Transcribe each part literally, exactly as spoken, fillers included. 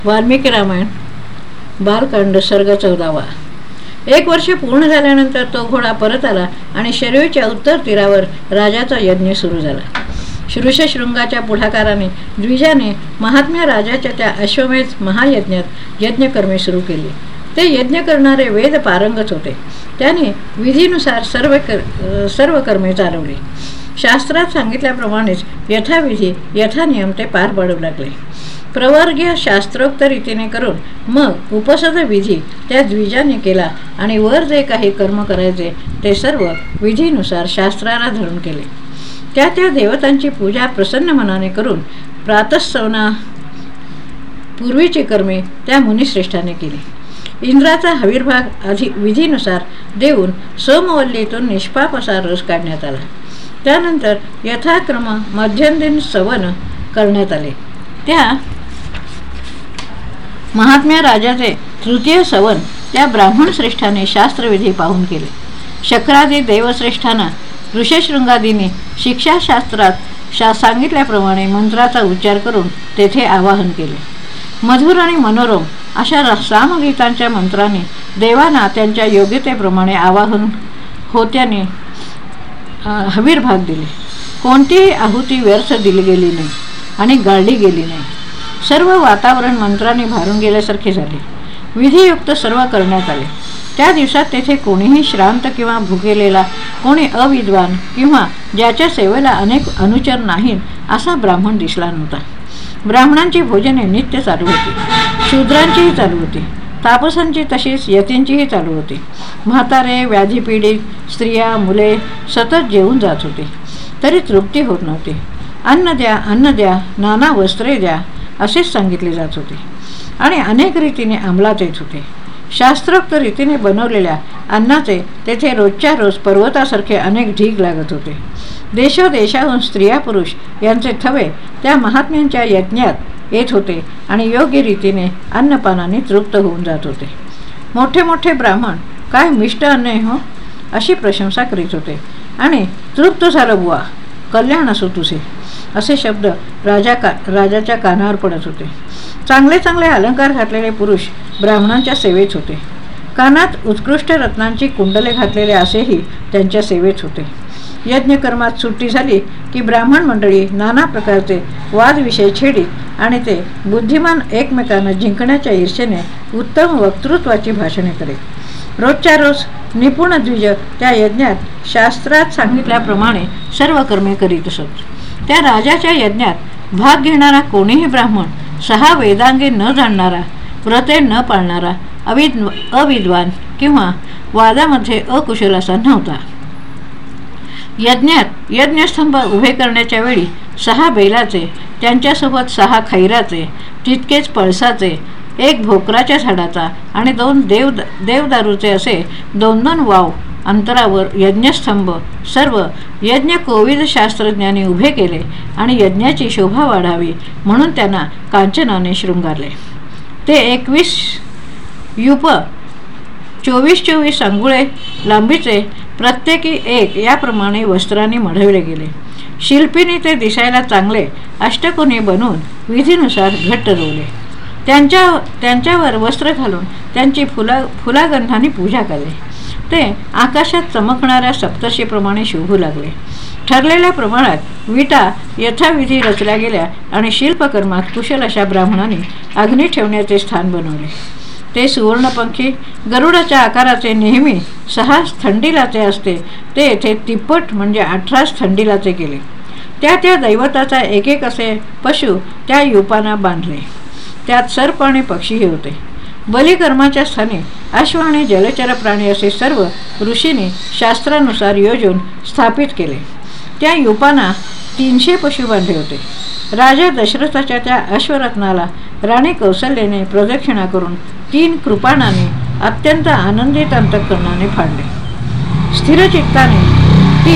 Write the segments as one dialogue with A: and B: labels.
A: वाल्मिकी रामायण बालकांड सर्ग चौदावा. एक वर्ष पूर्ण झाल्यानंतर तो घोडा परत आला आणि शरयूच्या उत्तर तीरावर राजाचा यज्ञ सुरू झाला. ऋषशृंगाच्या पुढाकाराने द्विजाने महात्म्या राजाच्या त्या अश्वमेध महायज्ञात यज्ञकर्मे सुरू केली. ते यज्ञ करणारे वेद पारंगत होते. त्याने विधीनुसार सर्व कर सर्व कर्मे चालवली. शास्त्रात सांगितल्याप्रमाणेच यथाविधी यथानियम ते पार पाडू लागले. प्रवर्गीय शास्त्रोक्त रीतीने करून मग उपसद विधी त्या द्विजाने केला आणि वर जे काही कर्म करायचे ते सर्व विधीनुसार शास्त्राला धरून केले. त्या त्या देवतांची पूजा प्रसन्न मनाने करून प्रातःसवना पूर्वीची कर्मे त्या मुनिश्रेष्ठाने केली. इंद्राचा हविर्भाग आधी विधीनुसार देऊन सोमवल्लीतून निष्पाप असा रस काढण्यात आला. त्यानंतर यथाक्रम मध्यंदिन सवन करण्यात आले. त्या महात्म्या राजाचे तृतीय सवन त्या ब्राह्मण श्रेष्ठाने शास्त्रविधी पाहून केले. शक्रादी देवश्रेष्ठांना ऋषशृंगादींनी शिक्षाशास्त्रात शा सांगितल्याप्रमाणे मंत्राचा उच्चार करून तेथे आवाहन केले. मधुर आणि मनोरम अशा सामगीतांच्या मंत्राने देवांना त्यांच्या योग्यतेप्रमाणे आवाहन होत्याने हविर्भाग दिले. कोणतीही आहुती व्यर्थ दिली गेली नाही आणि गाळली गेली नाही. सर्व वातावरण मंत्राने भारून गेल्यासारखे झाले. विधियुक्त सर्व करण्यात आले. त्या दिवसात तेथे कोणीही श्रांत किंवा भुकेलेला, कोणी अविद्वान किंवा ज्याच्या सेवेला अनेक अनुचर नाहीत असा ब्राह्मण दिसला नव्हता. ब्राह्मणांची भोजने नित्य चालू होती. शूद्रांचीही चालू होती. तापसांची तशीच यतींचीही चालू होती. म्हातारे, व्याधीपीडित, स्त्रिया, मुले सतत जेवून जात होते तरी तृप्ती होत नव्हती. अन्न द्या, अन्न द्या, नाना वस्त्रे द्या असेच सांगितले जात होते आणि अनेक रीतीने अंमलात येत होते. शास्त्रोक्त रीतीने बनवलेल्या अन्नाचे तेथे रोजच्या रोज पर्वतासारखे अनेक ढीग लागत होते. देशोदेशाहून स्त्रिया पुरुष यांचे थवे त्या महात्म्यांच्या यज्ञात येत होते आणि योग्य रीतीने अन्नपानाने तृप्त होऊन जात होते. मोठे मोठे ब्राह्मण काय मिष्ट अन्न हो अशी प्रशंसा करीत होते आणि तृप्त झालं बुवा, कल्याण असो तुझे असे शब्द राजा का राजाच्या कानावर पडत होते. चांगले चांगले अलंकार घातलेले पुरुष ब्राह्मणांच्या सेवेत होते. कानात उत्कृष्ट रत्नांची कुंडले घातलेले असेही त्यांच्या सेवेत होते. यज्ञकर्मात सुट्टी झाली की ब्राह्मण मंडळी नाना प्रकारचे वादविषय छेडीत आणि ते बुद्धिमान एकमेकांना जिंकण्याच्या ईर्षेने उत्तम वक्तृत्वाची भाषणे करीत. रोजच्या रोज निपुण द्विज त्या यज्ञात शास्त्रात सांगितल्याप्रमाणे सर्व कर्मे करीत असत. त्या राजाच्या यज्ञात भाग घेणारा कोणीही ब्राह्मण सहा वेदांगे न जाणणारा, व्रते न पाळणारा, अविद अविद्वान किंवा वादामध्ये अकुशल असा नव्हता. यज्ञात यज्ञस्तंभ उभे करण्याच्या वेळी सहा बेलाचे, त्यांच्यासोबत सहा खैराचे, तितकेच पळसाचे, एक भोकराच्या झाडाचा आणि दोन देव देवदारूचे असे दोन दोन वाव अंतरावर यज्ञस्तंभ सर्व यज्ञ कोविद शास्त्रज्ञांनी उभे केले आणि यज्ञाची शोभा वाढावी म्हणून त्यांना कांचनाने शृंगारले. ते एकवीस युप चोवीस चोवीस अंगुळे लांबीचे प्रत्येकी एक याप्रमाणे वस्त्रांनी मढवले गेले. शिल्पीने ते दिसायला चांगले अष्टकोनी बनवून विधीनुसार घट्ट रोवले. त्यांच्या त्यांच्यावर वस्त्र घालून त्यांची फुला फुलागंधाने पूजा केली. ते आकाशात चमकणाऱ्या सप्तर्षीप्रमाणे शोभू लागले. ठरलेल्या प्रमाणात विटा यथाविधी रचल्या गेल्या आणि शिल्पकर्मात कुशल अशा ब्राह्मणांनी अग्नी ठेवण्याचे स्थान बनवले. ते सुवर्णपंखी गरुडाच्या आकाराचे नेहमी सहा थंडीलाचे असते ते येथे तिप्पट म्हणजे अठराच थंडीलाचे केले. त्या त्या दैवताचा एक एक असे पशु त्या युपांना बांधले. त्यात सर्प आणि पक्षीही होते. बलिकर्माच्या स्थानी अश्व आणि जलचर प्राणी असे सर्व ऋषींनी शास्त्रानुसार योजून स्थापित केले. त्या युपांना तीनशे पशु बांधले होते. राजा दशरथाच्या त्या अश्वरत्नाला राणी कौशल्याने प्रदक्षिणा करून तीन कृपाणाने अत्यंत आनंदित अंतःकरणाने फाडले. स्थिरचित्ताने ती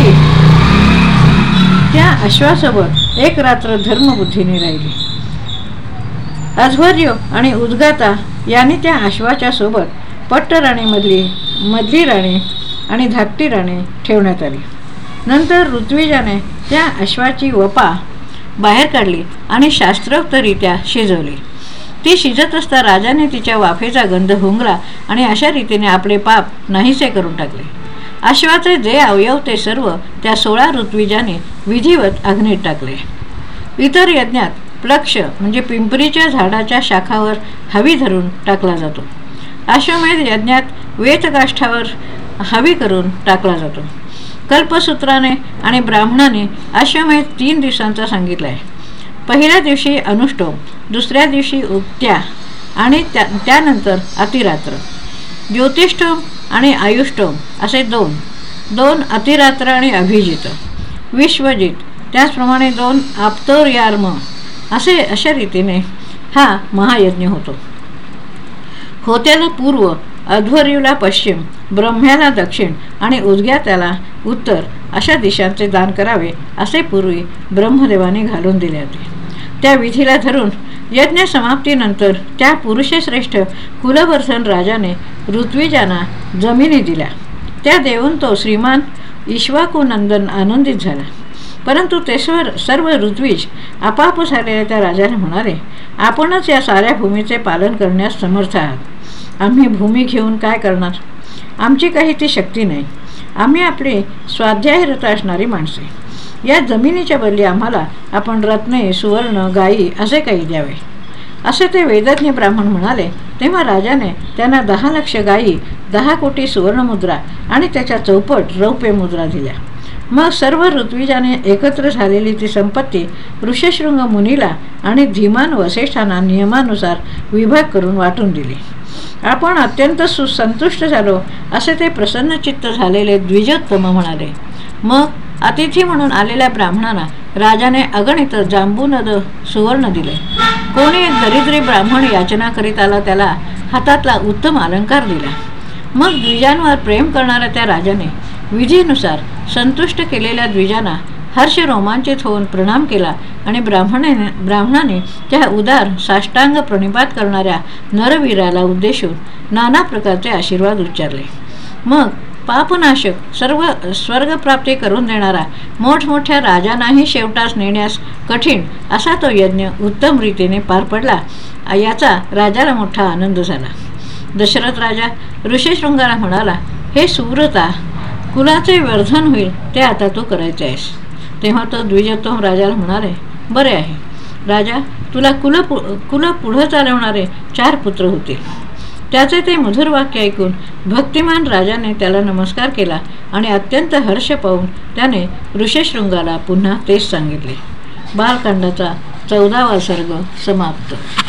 A: त्या अश्वासोबत एक रात्र धर्मबुद्धीने राहिली. अध्वर्य आणि उद्गाता यांनी त्या अश्वाच्या सोबत पट्टराणीमधली मधली राणी आणि धाकटी राणी ठेवण्यात आली. नंतर ऋत्विजाने त्या अश्वाची वपा बाहेर काढली आणि शास्त्रोक्तरित्या शिजवली. ती शिजत असता राजाने तिच्या वाफेचा गंध हुंगला आणि अशा रीतीने आपले पाप नाहीसे करून टाकले. अश्वाचे जे अवयव ते सर्व त्या सोळा ऋत्विजाने विधिवत अग्नीत टाकले. इतर यज्ञात प्लक्ष म्हणजे पिंपरीच्या झाडाच्या शाखावर हवी धरून टाकला जातो. अश्वमेध यज्ञात वेतकाष्ठावर हवी करून टाकला जातो. कल्पसूत्राने आणि ब्राह्मणाने अश्वमेध तीन दिवसांचा सांगितला आहे. पहिल्या दिवशी अनुष्टोम, दुसऱ्या दिवशी उक्त्या आणि त्या त्यानंतर अतिरात्र. ज्योतिष्ठोम आणि आयुष्टोम असे दोन दोन अतिरात्र आणि अभिजित. विश्वजित त्याचप्रमाणे दोन आप्तोर्यार्म असे अशा रीतीने हा महायज्ञ होतो. होत्याला पूर्व, अध्वर्यूला पश्चिम, ब्रह्म्याला दक्षिण आणि उद्ग्यात्याला उत्तर अशा दिशांचे दान करावे असे पूर्वी ब्रह्मदेवाने घालून दिले होते. त्या विधीला धरून यज्ञ समाप्तीनंतर त्या पुरुषश्रेष्ठ कुलवर्धन राजाने ऋत्विजांना जमिनी दिल्या. त्या देऊन तो श्रीमान इक्ष्वाकुनंदन आनंदित झाला. परंतु ते सर्व ऋत्विज आपाप झालेल्या त्या राजाने म्हणाले, आपणच या साऱ्या भूमीचे पालन करण्यास समर्थ आहात. आम्ही भूमी घेऊन काय करणार? आमची काही ती शक्ती नाही. आम्ही आपली स्वाध्यायरत असणारी माणसे. या जमिनीच्या बदली आम्हाला आपण रत्ने, सुवर्ण, गायी असे काही द्यावे. असे ते वेदज्ञ ब्राह्मण म्हणाले. तेव्हा राजाने त्यांना दहा लक्ष गायी, दहा कोटी सुवर्णमुद्रा आणि त्याच्या चौपट रौप्य मुद्रा दिल्या. मग सर्व ऋत्विजाने एकत्र झालेली ती संपत्ती ऋष्यशृंग मुनीला आणि धीमान वसिष्ठांना नियमानुसार विभाग करून वाटून दिली. आपण अत्यंत सुसंतुष्ट झालो असे ते प्रसन्नचित्त झालेले द्विजोत्तम म्हणाले. मग अतिथी म्हणून आलेल्या ब्राह्मणांना राजाने अगणित जांबूनद सुवर्ण दिले. कोणी एक दरिद्री ब्राह्मण याचना करीत आला, त्याला हातातला उत्तम अलंकार दिला. मग द्विजांवर प्रेम करणाऱ्या त्या राजाने विधीनुसार संतुष्ट केलेल्या द्विजांना हर्ष रोमांचित होऊन प्रणाम केला आणि ब्राह्मणाने ब्राह्मणाने त्या उदार साष्टांग प्रणिपात करणाऱ्या नरवीराला उद्देशून नाना प्रकारचे आशीर्वाद उच्चारले. मग पापनाशक सर्व स्वर्गप्राप्ती करून देणारा मोठमोठ्या राजांनाही शेवटास नेण्यास कठीण असा तो यज्ञ उत्तम रीतीने पार पडला. याचा राजाला मोठा आनंद झाला. दशरथ राजा ऋष्यशृंगाला म्हणाला, हे सुव्रता, कुलाचे वर्धन होईल ते आता तू करायचे आहेस. तेव्हा तो द्विजोत्तम राजाला म्हणाले, बरे आहे राजा, तुला कुल पु कुल पुढं चालवणारे चार पुत्र होतील. त्याचे ते मधुर वाक्य ऐकून भक्तिमान राजाने त्याला नमस्कार केला आणि अत्यंत हर्ष पाहून त्याने ऋष्यशृंगाला पुन्हा तेच सांगितले. बालकांडाचा चौदावा सर्ग समाप्त.